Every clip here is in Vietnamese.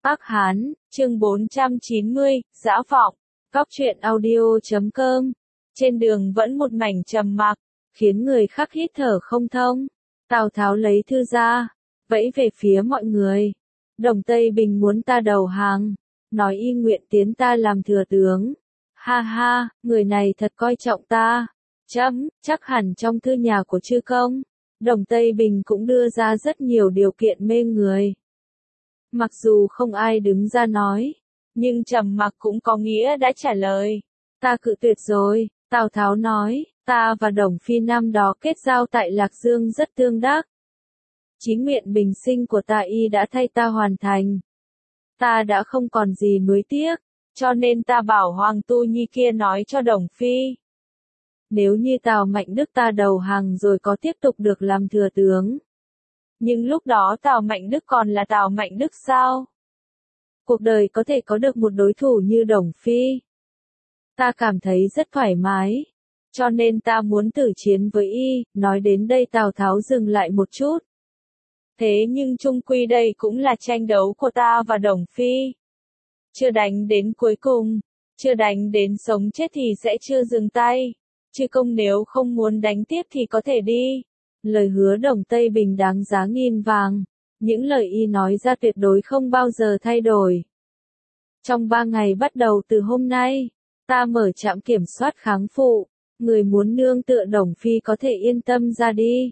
Ác Hán, chương 490, Dã Vọng, Cóc truyện audio.com. Trên đường vẫn một mảnh trầm mặc, khiến người khác hít thở không thông. Tào Tháo lấy thư ra, vẫy về phía mọi người. Đồng Tây Bình muốn ta đầu hàng, nói y nguyện tiến ta làm thừa tướng. Ha ha, người này thật coi trọng ta. Chắc hẳn trong thư nhà của chư công, Đồng Tây Bình cũng đưa ra rất nhiều điều kiện mê người. Mặc dù không ai đứng ra nói, nhưng trầm mặc cũng có nghĩa đã trả lời. Ta cự tuyệt rồi, Tào Tháo nói, ta và Đồng Phi năm đó kết giao tại Lạc Dương rất tương đắc. Chí nguyện bình sinh của ta y đã thay ta hoàn thành. Ta đã không còn gì nuối tiếc, cho nên ta bảo Hoàng Tu Nhi kia nói cho Đồng Phi. Nếu như Tào Mạnh Đức ta đầu hàng rồi có tiếp tục được làm thừa tướng. Nhưng lúc đó Tào Mạnh Đức còn là Tào Mạnh Đức sao? Cuộc đời có thể có được một đối thủ như Đồng Phi. Ta cảm thấy rất thoải mái. Cho nên ta muốn tử chiến với y. Nói đến đây Tào Tháo dừng lại một chút. Thế nhưng chung quy đây cũng là tranh đấu của ta và Đồng Phi. Chưa đánh đến cuối cùng, chưa đánh đến sống chết thì sẽ chưa dừng tay. Chư công nếu không muốn đánh tiếp thì có thể đi. Lời hứa Đồng Tây Bình đáng giá nghìn vàng. Những lời y nói ra tuyệt đối không bao giờ thay đổi. Trong 3 ngày bắt đầu từ hôm nay, ta mở trạm kiểm soát kháng phụ. Người muốn nương tựa Đồng Phi có thể yên tâm ra đi.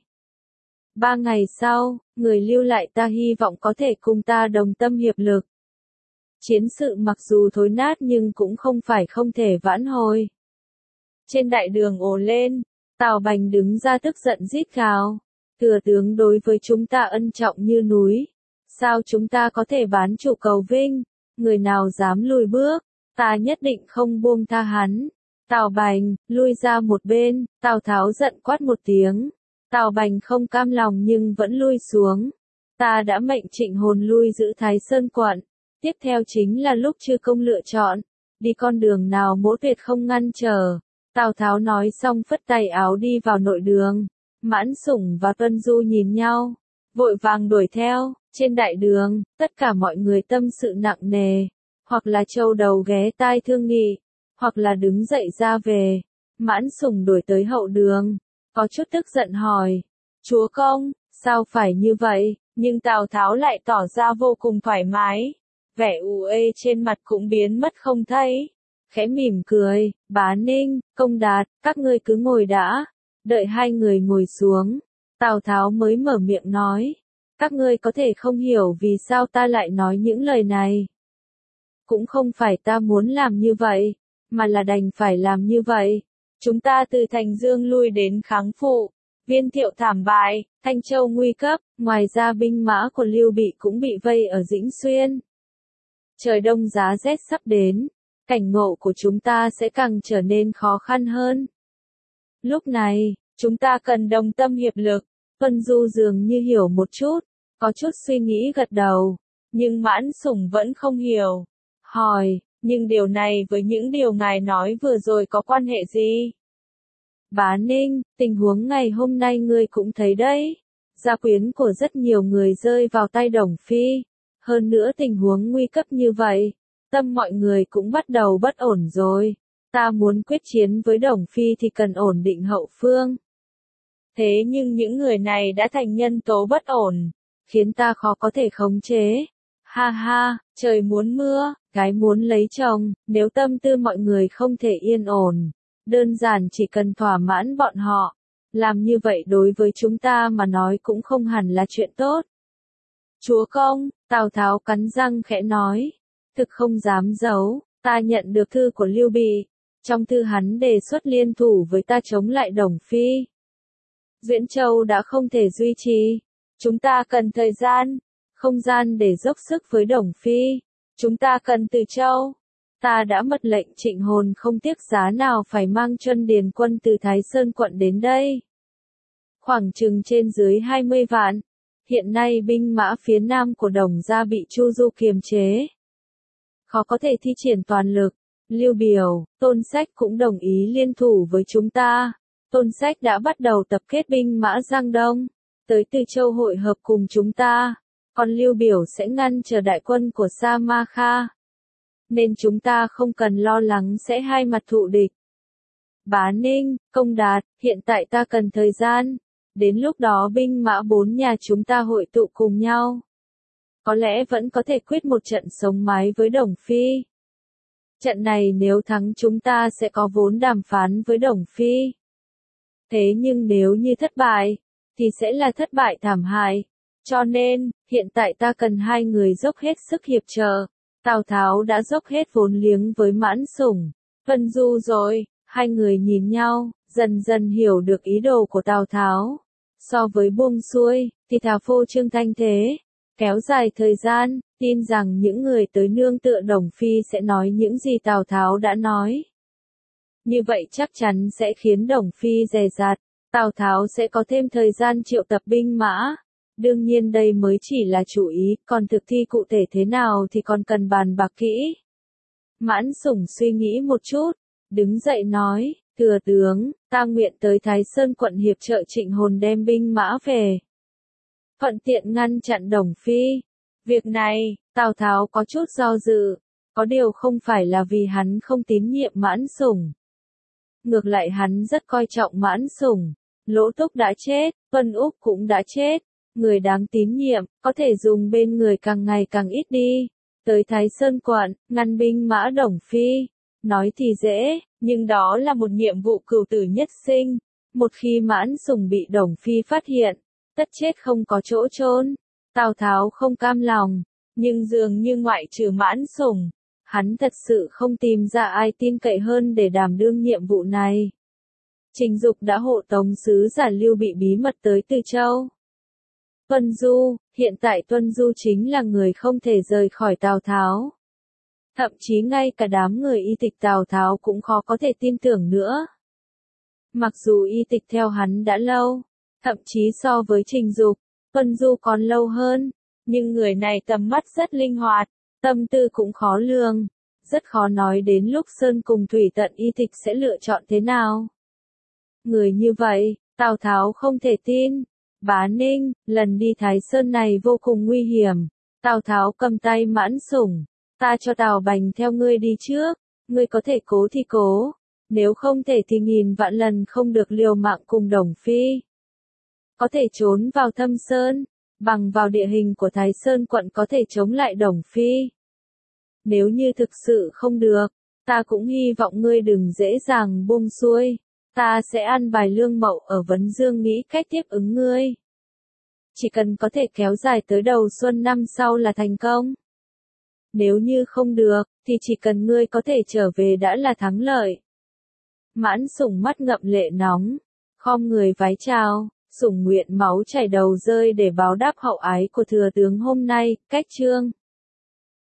3 ngày sau, người lưu lại ta hy vọng có thể cùng ta đồng tâm hiệp lực. Chiến sự mặc dù thối nát nhưng cũng không phải không thể vãn hồi. Trên đại đường ồ lên, Tào Bành đứng ra tức giận rít gào. Thừa tướng đối với chúng ta ân trọng như núi. Sao chúng ta có thể bán chủ cầu vinh? Người nào dám lùi bước, ta nhất định không buông tha hắn. Tào Bành, lui ra một bên, Tào Tháo giận quát một tiếng. Tào Bành không cam lòng nhưng vẫn lui xuống. Ta đã mệnh Trịnh Hồn lui giữ Thái Sơn quận. Tiếp theo chính là lúc chư công lựa chọn. Đi con đường nào Mỗ Tuyệt không ngăn trở. Tào Tháo nói xong phất tay áo đi vào nội đường. Mãn Sủng và Tuân Du nhìn nhau, vội vàng đuổi theo. Trên đại đường, tất cả mọi người tâm sự nặng nề, hoặc là châu đầu ghé tai thương nghị, hoặc là đứng dậy ra về. Mãn Sủng đuổi tới hậu đường, có chút tức giận hỏi, chúa công, sao phải như vậy? Nhưng Tào Tháo lại tỏ ra vô cùng thoải mái, vẻ u ê trên mặt cũng biến mất không thấy, khẽ mỉm cười, Bá Ninh, Công Đạt, các ngươi cứ ngồi đã. Đợi hai người ngồi xuống, Tào Tháo mới mở miệng nói, các ngươi có thể không hiểu vì sao ta lại nói những lời này. Cũng không phải ta muốn làm như vậy, mà là đành phải làm như vậy. Chúng ta từ Thành Dương lui đến kháng phụ, Viên Thiệu thảm bại, Thanh Châu nguy cấp, ngoài ra binh mã của Lưu Bị cũng bị vây ở Dĩnh Xuyên. Trời đông giá rét sắp đến, cảnh ngộ của chúng ta sẽ càng trở nên khó khăn hơn. Lúc này, chúng ta cần đồng tâm hiệp lực. Tuân Du dường như hiểu một chút, có chút suy nghĩ gật đầu, nhưng Mãn Sủng vẫn không hiểu. Hỏi, nhưng điều này với những điều ngài nói vừa rồi có quan hệ gì? Bá Ninh, tình huống ngày hôm nay ngươi cũng thấy đấy. Gia quyến của rất nhiều người rơi vào tay Đồng Phi. Hơn nữa tình huống nguy cấp như vậy, tâm mọi người cũng bắt đầu bất ổn rồi. Ta muốn quyết chiến với Đồng Phi thì cần ổn định hậu phương. Thế nhưng những người này đã thành nhân tố bất ổn, khiến ta khó có thể khống chế. Ha ha, trời muốn mưa, gái muốn lấy chồng, nếu tâm tư mọi người không thể yên ổn, đơn giản chỉ cần thỏa mãn bọn họ. Làm như vậy đối với chúng ta mà nói cũng không hẳn là chuyện tốt. Chúa công, Tào Tháo cắn răng khẽ nói, thực không dám giấu, ta nhận được thư của Lưu Bị. Trong thư hắn đề xuất liên thủ với ta chống lại Đồng Phi. Diễn Châu đã không thể duy trì. Chúng ta cần thời gian, không gian để dốc sức với Đồng Phi. Chúng ta cần Từ Châu. Ta đã mật lệnh Trịnh Hồn không tiếc giá nào phải mang Chuân Điền quân từ Thái Sơn quận đến đây. Khoảng chừng trên dưới 20 vạn. Hiện nay binh mã phía nam của Đồng gia bị Chu Du kiềm chế. Khó có thể thi triển toàn lực. Lưu Biểu, Tôn Sách cũng đồng ý liên thủ với chúng ta. Tôn Sách đã bắt đầu tập kết binh mã Giang Đông, tới Từ Châu hội hợp cùng chúng ta. còn Lưu Biểu sẽ ngăn trở đại quân của Samakha. Nên chúng ta không cần lo lắng sẽ hai mặt thụ địch. Bá Ninh, Công Đạt, hiện tại ta cần thời gian. Đến lúc đó binh mã bốn nhà chúng ta hội tụ cùng nhau. Có lẽ vẫn có thể quyết một trận sống mái với Đồng Phi. Trận này nếu thắng chúng ta sẽ có vốn đàm phán với Đồng Phi. Thế nhưng nếu như thất bại, thì sẽ là thất bại thảm hại. Cho nên, hiện tại ta cần hai người dốc hết sức hiệp trợ. Tào Tháo đã dốc hết vốn liếng với Mãn Sủng, Vân Du rồi. Hai người nhìn nhau, dần dần hiểu được ý đồ của Tào Tháo. So với buông xuôi, thì thà phô trương thanh thế. Kéo dài thời gian, tin rằng những người tới nương tựa Đồng Phi sẽ nói những gì Tào Tháo đã nói. Như vậy chắc chắn sẽ khiến Đồng Phi dè dặt, Tào Tháo sẽ có thêm thời gian triệu tập binh mã. Đương nhiên đây mới chỉ là chủ ý, còn thực thi cụ thể thế nào thì còn cần bàn bạc kỹ. Mãn Sủng suy nghĩ một chút, đứng dậy nói, thừa tướng, ta nguyện tới Thái Sơn quận hiệp trợ Trịnh Hồn đem binh mã về. Thuận tiện ngăn chặn Đồng Phi. Việc này, Tào Tháo có chút do dự, có điều không phải là vì hắn không tín nhiệm Mãn Sủng. Ngược lại hắn rất coi trọng Mãn Sủng, Lỗ Túc đã chết, Tuân Úc cũng đã chết, người đáng tín nhiệm, có thể dùng bên người càng ngày càng ít đi. Tới Thái Sơn quận, ngăn binh mã Đồng Phi, nói thì dễ, nhưng đó là một nhiệm vụ cửu tử nhất sinh. Một khi Mãn Sủng bị Đồng Phi phát hiện, tất chết không có chỗ chôn. Tào Tháo không cam lòng, nhưng dường như ngoại trừ Mãn Sủng, hắn thật sự không tìm ra ai tin cậy hơn để đảm đương nhiệm vụ này. Trình Dục đã hộ tống sứ giả Lưu Bị bí mật tới Từ Châu. Tuân Du, hiện tại Tuân Du chính là người không thể rời khỏi Tào Tháo. Thậm chí ngay cả đám người y tịch Tào Tháo cũng khó có thể tin tưởng nữa. Mặc dù y tịch theo hắn đã lâu, thậm chí so với Trình Dục, Tuân Du còn lâu hơn, nhưng người này tầm mắt rất linh hoạt, tâm tư cũng khó lường, rất khó nói đến lúc Sơn cùng Thủy Tận y tịch sẽ lựa chọn thế nào. Người như vậy, Tào Tháo không thể tin. Bá Ninh, lần đi Thái Sơn này vô cùng nguy hiểm. Tào Tháo cầm tay Mãn Sủng, ta cho Tào Bành theo ngươi đi trước, ngươi có thể cố thì cố, nếu không thể thì nghìn vạn lần không được liều mạng cùng Đồng Phi. Có thể trốn vào Thâm Sơn, bằng vào địa hình của Thái Sơn quận có thể chống lại Đồng Phi. Nếu như thực sự không được, ta cũng hy vọng ngươi đừng dễ dàng buông xuôi. Ta sẽ an bài Lương Mậu ở Vấn Dương nghĩ cách tiếp ứng ngươi. Chỉ cần có thể kéo dài tới đầu xuân năm sau là thành công. Nếu như không được, thì chỉ cần ngươi có thể trở về đã là thắng lợi. Mãn Sủng mắt ngậm lệ nóng, khom người vái chào, Sủng nguyện máu chảy đầu rơi để báo đáp hậu ái của thừa tướng hôm nay. Cách chương